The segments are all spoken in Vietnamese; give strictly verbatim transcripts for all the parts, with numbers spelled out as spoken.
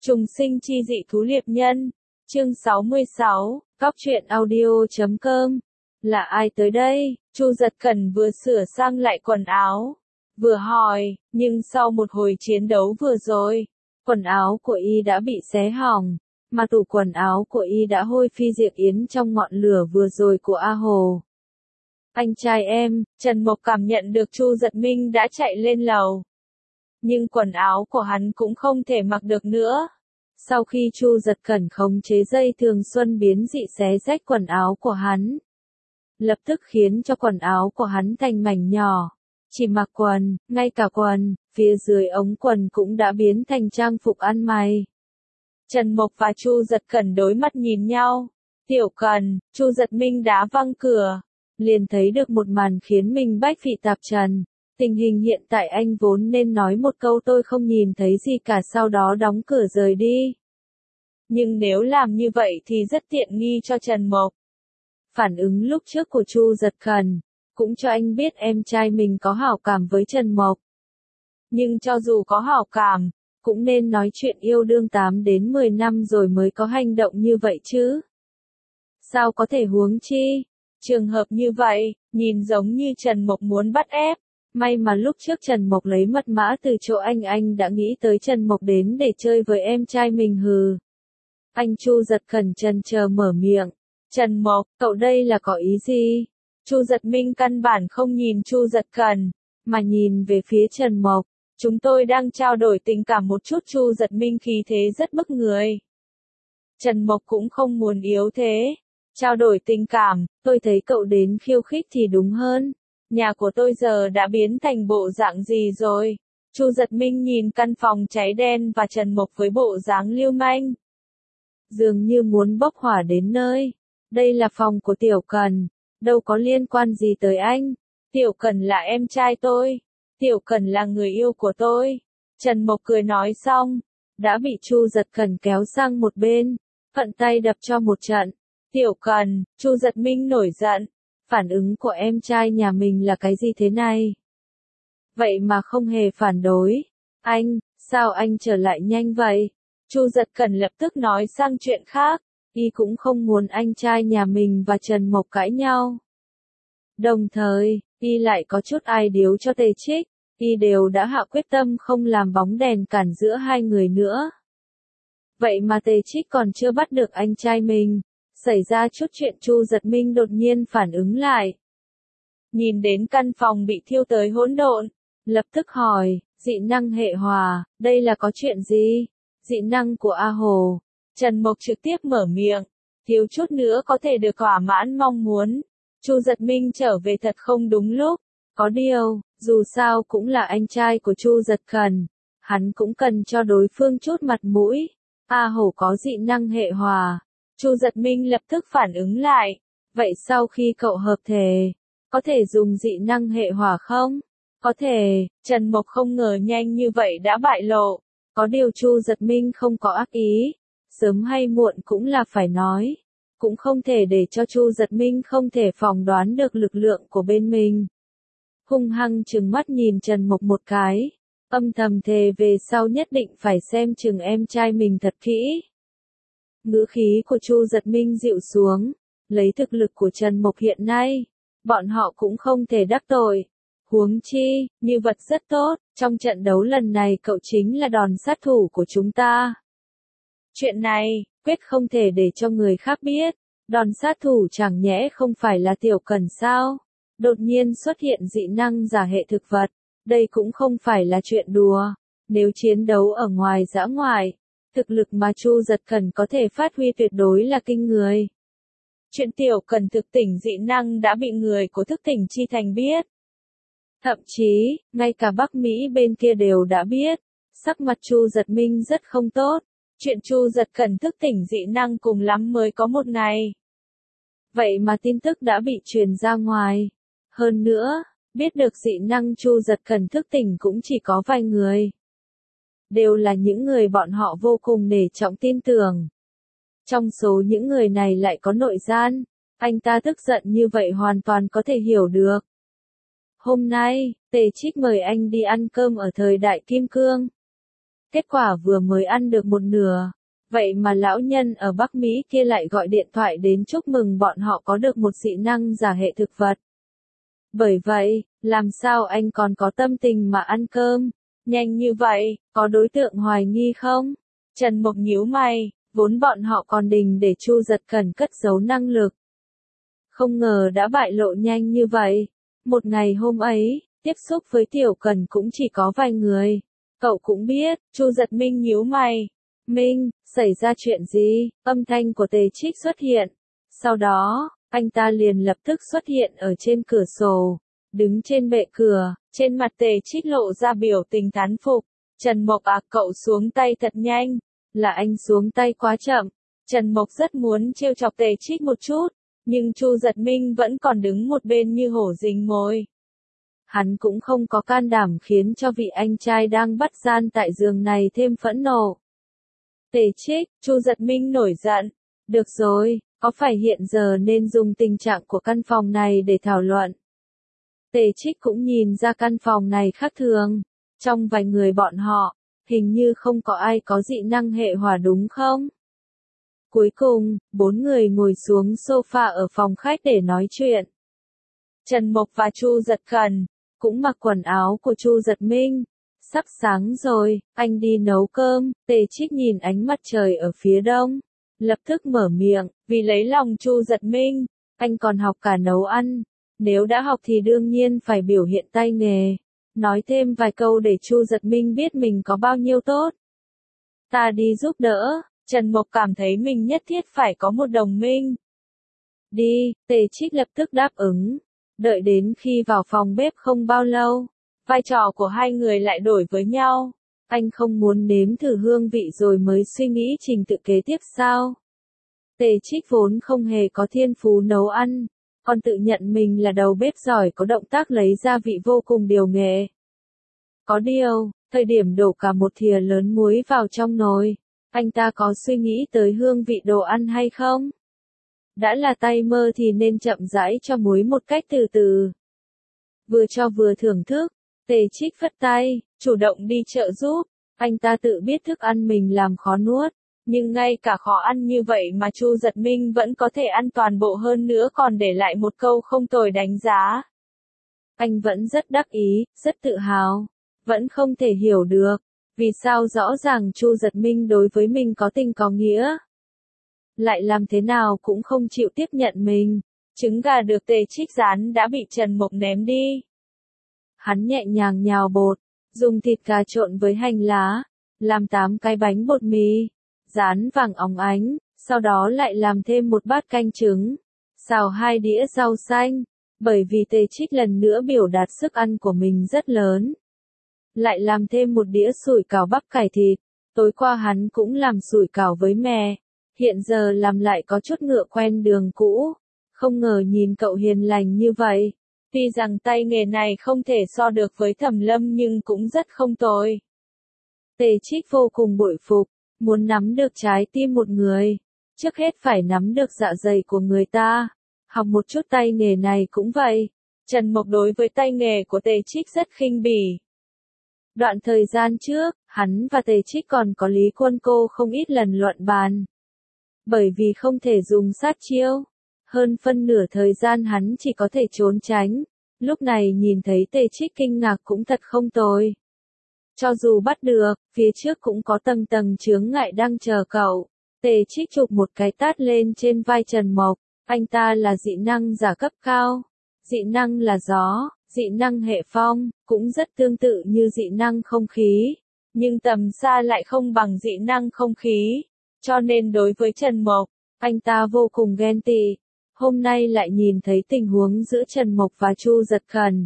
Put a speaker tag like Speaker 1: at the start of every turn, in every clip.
Speaker 1: Trùng sinh chi dị thú liệp nhân. Chương sáu mươi sáu, Cóc truyện audio chấm com. Là ai tới đây? Chu Giật Cẩn vừa sửa sang lại quần áo, vừa hỏi, nhưng sau một hồi chiến đấu vừa rồi, quần áo của y đã bị xé hỏng, mà tủ quần áo của y đã hôi phi diệt yến trong ngọn lửa vừa rồi của A Hồ. Anh trai em, Trần Mộc cảm nhận được Chu Giật Minh đã chạy lên lầu. Nhưng quần áo của hắn cũng không thể mặc được nữa. Sau khi Chu Giật Cẩn khống chế dây thường xuân biến dị xé rách quần áo của hắn, lập tức khiến cho quần áo của hắn thành mảnh nhỏ. Chỉ mặc quần, ngay cả quần, phía dưới ống quần cũng đã biến thành trang phục ăn mày. Trần Mộc và Chu Giật Cẩn đối mắt nhìn nhau. Tiểu Cẩn, Chu Giật Minh đá văng cửa, liền thấy được một màn khiến mình bách vị tạp trần. Tình hình hiện tại anh vốn nên nói một câu tôi không nhìn thấy gì cả, sau đó đóng cửa rời đi. Nhưng nếu làm như vậy thì rất tiện nghi cho Trần Mộc. Phản ứng lúc trước của Chu Giật Cẩn cũng cho anh biết em trai mình có hảo cảm với Trần Mộc. Nhưng cho dù có hảo cảm, cũng nên nói chuyện yêu đương tám đến mười năm rồi mới có hành động như vậy chứ. Sao có thể huống chi? Trường hợp như vậy, nhìn giống như Trần Mộc muốn bắt ép. May mà lúc trước Trần Mộc lấy mật mã từ chỗ anh anh đã nghĩ tới Trần Mộc đến để chơi với em trai mình hừ. Anh Chu Giật Cẩn chần chờ mở miệng. Trần Mộc, cậu đây là có ý gì? Chu Giật Minh căn bản không nhìn Chu Giật Cẩn, mà nhìn về phía Trần Mộc. Chúng tôi đang trao đổi tình cảm một chút. Chu Giật Minh khí thế rất bức người. Trần Mộc cũng không muốn yếu thế. Trao đổi tình cảm, tôi thấy cậu đến khiêu khích thì đúng hơn. Nhà của tôi giờ đã biến thành bộ dạng gì rồi? Chu Giật Minh nhìn căn phòng cháy đen và Trần Mộc với bộ dáng lưu manh, dường như muốn bốc hỏa đến nơi. Đây là phòng của Tiểu Cẩn, đâu có liên quan gì tới anh. Tiểu Cẩn là em trai tôi. Tiểu Cẩn là người yêu của tôi. Trần Mộc cười nói xong, đã bị Chu Giật Cẩn kéo sang một bên, phận tay đập cho một trận. Tiểu Cẩn, Chu Giật Minh nổi giận. Phản ứng của em trai nhà mình là cái gì thế này? Vậy mà không hề phản đối. Anh, sao anh trở lại nhanh vậy? Chu Giật Cẩn lập tức nói sang chuyện khác. Y cũng không muốn anh trai nhà mình và Trần Mộc cãi nhau. Đồng thời, Y lại có chút ai điếu cho Tề Trích. Y đều đã hạ quyết tâm không làm bóng đèn cản giữa hai người nữa. Vậy mà Tề Trích còn chưa bắt được anh trai mình. Xảy ra chút chuyện. Chu Giật Minh đột nhiên phản ứng lại. Nhìn đến căn phòng bị thiêu tới hỗn độn, lập tức hỏi, dị năng hệ hòa, đây là có chuyện gì? Dị năng của A Hồ. Trần Mộc trực tiếp mở miệng, thiếu chút nữa có thể được thỏa mãn mong muốn. Chu Giật Minh trở về thật không đúng lúc. Có điều, dù sao cũng là anh trai của Chu Giật Cẩn, hắn cũng cần cho đối phương chút mặt mũi. A Hồ có dị năng hệ hòa. Chu Giật Minh lập tức phản ứng lại. Vậy sau khi cậu hợp thể, có thể dùng dị năng hệ hỏa không? Có thể. Trần Mộc không ngờ nhanh như vậy đã bại lộ. Có điều Chu Giật Minh không có ác ý. Sớm hay muộn cũng là phải nói. Cũng không thể để cho Chu Giật Minh không thể phỏng đoán được lực lượng của bên mình. Hung hăng trừng mắt nhìn Trần Mộc một cái. Âm thầm thề về sau nhất định phải xem chừng em trai mình thật kỹ. Ngữ khí của Chu Giật Minh dịu xuống. Lấy thực lực của Trần Mộc hiện nay, bọn họ cũng không thể đắc tội. Huống chi, như vật rất tốt, trong trận đấu lần này cậu chính là đòn sát thủ của chúng ta. Chuyện này, quyết không thể để cho người khác biết. Đòn sát thủ chẳng nhẽ không phải là Tiểu Cẩn sao? Đột nhiên xuất hiện dị năng giả hệ thực vật. Đây cũng không phải là chuyện đùa. Nếu chiến đấu ở ngoài dã ngoại, thực lực mà Chu Giật Cẩn có thể phát huy tuyệt đối là kinh người. Chuyện Tiểu Cẩn thực tỉnh dị năng đã bị người của thức tỉnh chi thành biết. Thậm chí, ngay cả Bắc Mỹ bên kia đều đã biết. Sắc mặt Chu Giật Minh rất không tốt. Chuyện Chu Giật Cẩn thức tỉnh dị năng cùng lắm mới có một ngày. Vậy mà tin tức đã bị truyền ra ngoài. Hơn nữa, biết được dị năng Chu Giật Cẩn thức tỉnh cũng chỉ có vài người. Đều là những người bọn họ vô cùng nể trọng tin tưởng. Trong số những người này lại có nội gian. Anh ta tức giận như vậy hoàn toàn có thể hiểu được. Hôm nay, Tề Trích mời anh đi ăn cơm ở thời đại Kim Cương. Kết quả vừa mới ăn được một nửa. Vậy mà lão nhân ở Bắc Mỹ kia lại gọi điện thoại đến chúc mừng bọn họ có được một dị năng giả hệ thực vật. Bởi vậy, làm sao anh còn có tâm tình mà ăn cơm? Nhanh như vậy, có đối tượng hoài nghi không? Trần Mộc nhíu mày, vốn bọn họ còn định để Chu Giật Cẩn cất giấu năng lực. Không ngờ đã bại lộ nhanh như vậy. Một ngày hôm ấy, tiếp xúc với Tiểu Cẩn cũng chỉ có vài người. Cậu cũng biết, Chu Giật Minh nhíu mày. Minh, xảy ra chuyện gì? Âm thanh của Tề Trích xuất hiện. Sau đó, anh ta liền lập tức xuất hiện ở trên cửa sổ. Đứng trên bệ cửa, trên mặt Tề Trích lộ ra biểu tình thán phục. Trần Mộc à, cậu xuống tay thật nhanh. Là anh xuống tay quá chậm. Trần Mộc rất muốn trêu chọc Tề Trích một chút, nhưng Chu Giật Minh vẫn còn đứng một bên như hổ rình mồi. Hắn cũng không có can đảm khiến cho vị anh trai đang bắt gian tại giường này thêm phẫn nộ. Tề Trích, Chu Giật Minh nổi giận. Được rồi, có phải hiện giờ nên dùng tình trạng của căn phòng này để thảo luận? Tề Trích cũng nhìn ra căn phòng này khác thường. Trong vài người bọn họ, hình như không có ai có dị năng hệ hỏa đúng không? Cuối cùng, bốn người ngồi xuống sofa ở phòng khách để nói chuyện. Trần Mộc và Chu Giật Cẩn cũng mặc quần áo của Chu Giật Minh. Sắp sáng rồi, anh đi nấu cơm. Tề Trích nhìn ánh mặt trời ở phía đông, lập tức mở miệng, vì lấy lòng Chu Giật Minh, anh còn học cả nấu ăn. Nếu đã học thì đương nhiên phải biểu hiện tay nghề. Nói thêm vài câu để Chu Giật Minh biết mình có bao nhiêu tốt. Ta đi giúp đỡ. Trần Mộc cảm thấy mình nhất thiết phải có một đồng minh. Đi, Tề Trích lập tức đáp ứng. Đợi đến khi vào phòng bếp không bao lâu, vai trò của hai người lại đổi với nhau. Anh không muốn nếm thử hương vị rồi mới suy nghĩ trình tự kế tiếp sao? Tề Trích vốn không hề có thiên phú nấu ăn, còn tự nhận mình là đầu bếp giỏi có động tác lấy gia vị vô cùng điều nghệ. Có điều, thời điểm đổ cả một thìa lớn muối vào trong nồi, anh ta có suy nghĩ tới hương vị đồ ăn hay không? Đã là tay mơ thì nên chậm rãi cho muối một cách từ từ. Vừa cho vừa thưởng thức, Tề Trích phất tay, chủ động đi trợ giúp. Anh ta tự biết thức ăn mình làm khó nuốt, nhưng ngay cả khó ăn như vậy mà Chu Giật Minh vẫn có thể ăn toàn bộ, hơn nữa còn để lại một câu không tồi đánh giá. Anh vẫn rất đắc ý, rất tự hào, vẫn không thể hiểu được, vì sao rõ ràng Chu Giật Minh đối với mình có tình có nghĩa, lại làm thế nào cũng không chịu tiếp nhận mình. Trứng gà được Tề Trích rán đã bị Trần Mộc ném đi. Hắn nhẹ nhàng nhào bột, dùng thịt gà trộn với hành lá, làm tám cái bánh bột mì, rán vàng óng ánh, sau đó lại làm thêm một bát canh trứng, xào hai đĩa rau xanh, bởi vì Tề Trích lần nữa biểu đạt sức ăn của mình rất lớn. Lại làm thêm một đĩa sủi cảo bắp cải thịt, tối qua hắn cũng làm sủi cảo với mè, hiện giờ làm lại có chút ngựa quen đường cũ, không ngờ nhìn cậu hiền lành như vậy. Tuy rằng tay nghề này không thể so được với Thẩm Lâm nhưng cũng rất không tồi. Tề Trích vô cùng bội phục, muốn nắm được trái tim một người, trước hết phải nắm được dạ dày của người ta. Học một chút tay nghề này cũng vậy. Trần Mộc đối với tay nghề của Tề Trích rất khinh bỉ. Đoạn thời gian trước, hắn và Tề Trích còn có Lý Quân Cô không ít lần luận bàn. Bởi vì không thể dùng sát chiêu, hơn phân nửa thời gian hắn chỉ có thể trốn tránh. Lúc này nhìn thấy Tề Trích kinh ngạc cũng thật không tồi. Cho dù bắt được, phía trước cũng có tầng tầng chướng ngại đang chờ cậu. Tề Trích chụp một cái tát lên trên vai Trần Mộc. Anh ta là dị năng giả cấp cao. Dị năng là gió, dị năng hệ phong, cũng rất tương tự như dị năng không khí. Nhưng tầm xa lại không bằng dị năng không khí. Cho nên đối với Trần Mộc, anh ta vô cùng ghen tị. Hôm nay lại nhìn thấy tình huống giữa Trần Mộc và Chu Giật Cẩn,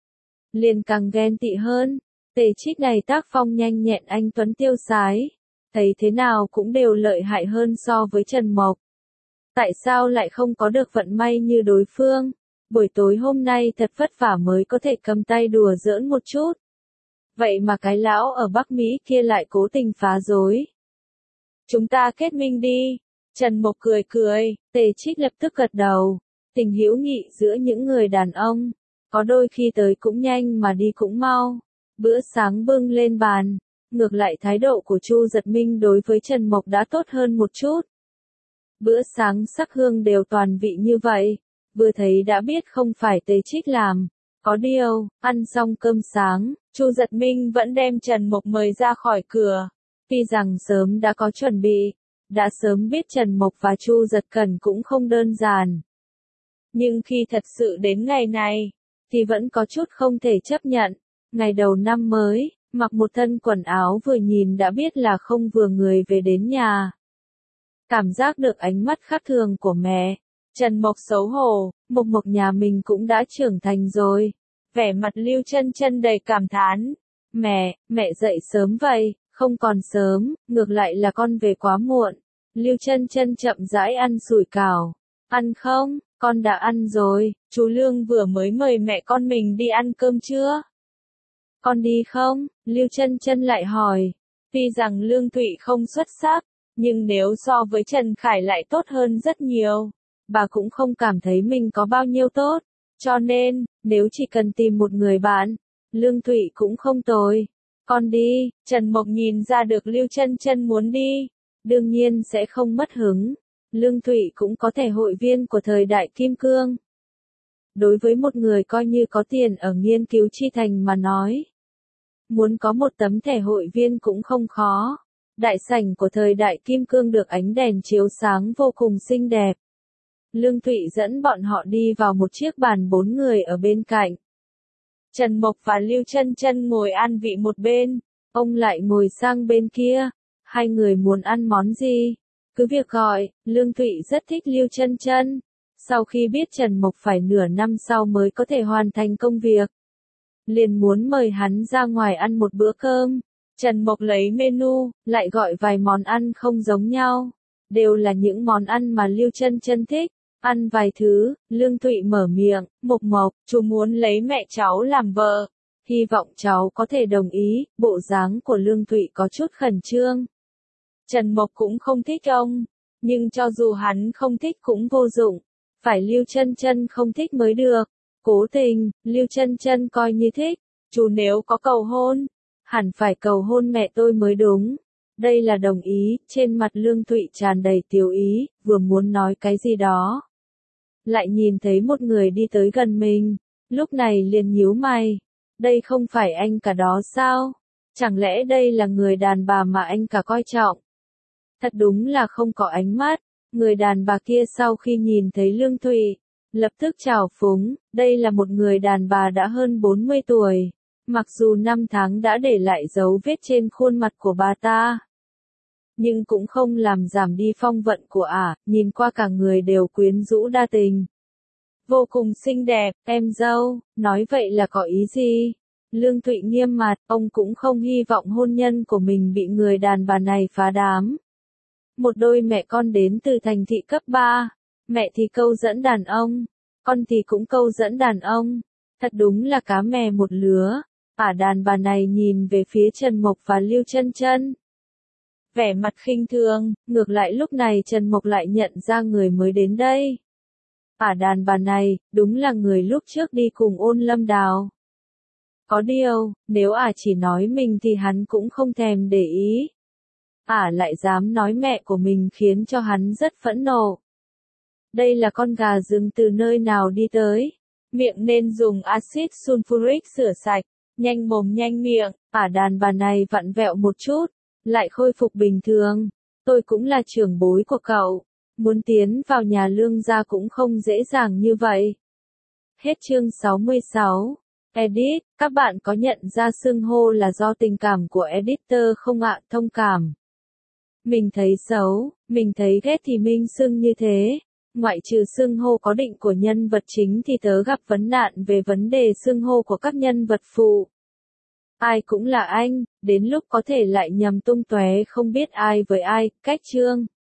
Speaker 1: liền càng ghen tị hơn. Tề Trích này tác phong nhanh nhẹn anh tuấn tiêu sái, thấy thế nào cũng đều lợi hại hơn so với Trần Mộc. Tại sao lại không có được vận may như đối phương? Buổi tối hôm nay thật vất vả mới có thể cầm tay đùa giỡn một chút. Vậy mà cái lão ở Bắc Mỹ kia lại cố tình phá rối. Chúng ta kết minh đi. Trần Mộc cười cười, Tề Trích lập tức gật đầu. Tình hữu nghị giữa những người đàn ông, có đôi khi tới cũng nhanh mà đi cũng mau. Bữa sáng bưng lên bàn, ngược lại thái độ của Chu Giật Minh đối với Trần Mộc đã tốt hơn một chút. Bữa sáng sắc hương đều toàn vị như vậy, vừa thấy đã biết không phải Tề Trích làm. Có điều, ăn xong cơm sáng, Chu Giật Minh vẫn đem Trần Mộc mời ra khỏi cửa. Tuy rằng sớm đã có chuẩn bị, đã sớm biết Trần Mộc và Chu Giật Cẩn cũng không đơn giản. Nhưng khi thật sự đến ngày này, thì vẫn có chút không thể chấp nhận. Ngày đầu năm mới, mặc một thân quần áo vừa nhìn đã biết là không vừa người về đến nhà. Cảm giác được ánh mắt khác thường của mẹ, Trần Mộc xấu hổ, Mộc Mộc nhà mình cũng đã trưởng thành rồi. Vẻ mặt Lưu Chân Chân đầy cảm thán. Mẹ, mẹ dậy sớm vậy, không còn sớm, ngược lại là con về quá muộn. Lưu Chân Chân chậm rãi ăn sủi cảo. Ăn không? Con đã ăn rồi, chú Lương vừa mới mời mẹ con mình đi ăn cơm chưa? Con đi không? Lưu Chân Chân lại hỏi. Tuy rằng Lương Thụy không xuất sắc, nhưng nếu so với Trần Khải lại tốt hơn rất nhiều, bà cũng không cảm thấy mình có bao nhiêu tốt. Cho nên, nếu chỉ cần tìm một người bạn, Lương Thụy cũng không tồi. Con đi, Trần Mộc nhìn ra được Lưu Chân Chân muốn đi, đương nhiên sẽ không mất hứng. Lương Thụy cũng có thẻ hội viên của thời đại Kim Cương. Đối với một người coi như có tiền ở nghiên cứu chi thành mà nói, muốn có một tấm thẻ hội viên cũng không khó. Đại sảnh của thời đại Kim Cương được ánh đèn chiếu sáng vô cùng xinh đẹp. Lương Thụy dẫn bọn họ đi vào một chiếc bàn bốn người ở bên cạnh. Trần Mộc và Lưu Chân Chân ngồi ăn vị một bên, ông lại ngồi sang bên kia. Hai người muốn ăn món gì? Cứ việc gọi. Lương Thụy rất thích Lưu Chân Chân. Sau khi biết Trần Mộc phải nửa năm sau mới có thể hoàn thành công việc, liền muốn mời hắn ra ngoài ăn một bữa cơm. Trần Mộc lấy menu, lại gọi vài món ăn không giống nhau. Đều là những món ăn mà Lưu Chân Chân thích. Ăn vài thứ, Lương Thụy mở miệng. Mộc Mộc, chú muốn lấy mẹ cháu làm vợ. Hy vọng cháu có thể đồng ý. Bộ dáng của Lương Thụy có chút khẩn trương. Trần Mộc cũng không thích ông, nhưng cho dù hắn không thích cũng vô dụng. Phải Lưu Chân Chân không thích mới được. Cố tình, Lưu Chân Chân coi như thích. Chú nếu có cầu hôn, hẳn phải cầu hôn mẹ tôi mới đúng. Đây là đồng ý. Trên mặt Lương Thụy tràn đầy tiếu ý, vừa muốn nói cái gì đó, lại nhìn thấy một người đi tới gần mình, lúc này liền nhíu mày. Đây không phải anh cả đó sao? Chẳng lẽ đây là người đàn bà mà anh cả coi trọng? Thật đúng là không có ánh mắt. Người đàn bà kia sau khi nhìn thấy Lương Thụy, lập tức trào phúng. Đây là một người đàn bà đã hơn bốn mươi tuổi. Mặc dù năm tháng đã để lại dấu vết trên khuôn mặt của bà ta, nhưng cũng không làm giảm đi phong vận của ả, nhìn qua cả người đều quyến rũ đa tình. Vô cùng xinh đẹp. Em dâu, nói vậy là có ý gì? Lương Thụy nghiêm mặt, ông cũng không hy vọng hôn nhân của mình bị người đàn bà này phá đám. Một đôi mẹ con đến từ thành thị cấp ba, mẹ thì câu dẫn đàn ông, con thì cũng câu dẫn đàn ông. Thật đúng là cá mè một lứa. Ả đàn bà này nhìn về phía Trần Mộc và Lưu Chân Chân, vẻ mặt khinh thường. Ngược lại lúc này Trần Mộc lại nhận ra người mới đến đây. Ả đàn bà này, đúng là người lúc trước đi cùng Ôn Lâm Đào. Có điều, nếu ả chỉ nói mình thì hắn cũng không thèm để ý. Ả lại dám nói mẹ của mình khiến cho hắn rất phẫn nộ. Đây là con gà rừng từ nơi nào đi tới? Miệng nên dùng axit sulfuric rửa sạch. Nhanh mồm nhanh miệng. Ả đàn bà này vặn vẹo một chút, lại khôi phục bình thường. Tôi cũng là trưởng bối của cậu. Muốn tiến vào nhà Lương gia cũng không dễ dàng như vậy. Hết chương sáu mươi sáu. Edit, các bạn có nhận ra xưng hô là do tình cảm của editor không ạ? Thông cảm. Mình thấy xấu, mình thấy ghét thì minh xưng như thế. Ngoại trừ xưng hô có định của nhân vật chính thì tớ gặp vấn nạn về vấn đề xưng hô của các nhân vật phụ. Ai cũng là anh, đến lúc có thể lại nhầm tung tóe không biết ai với ai. Cách chương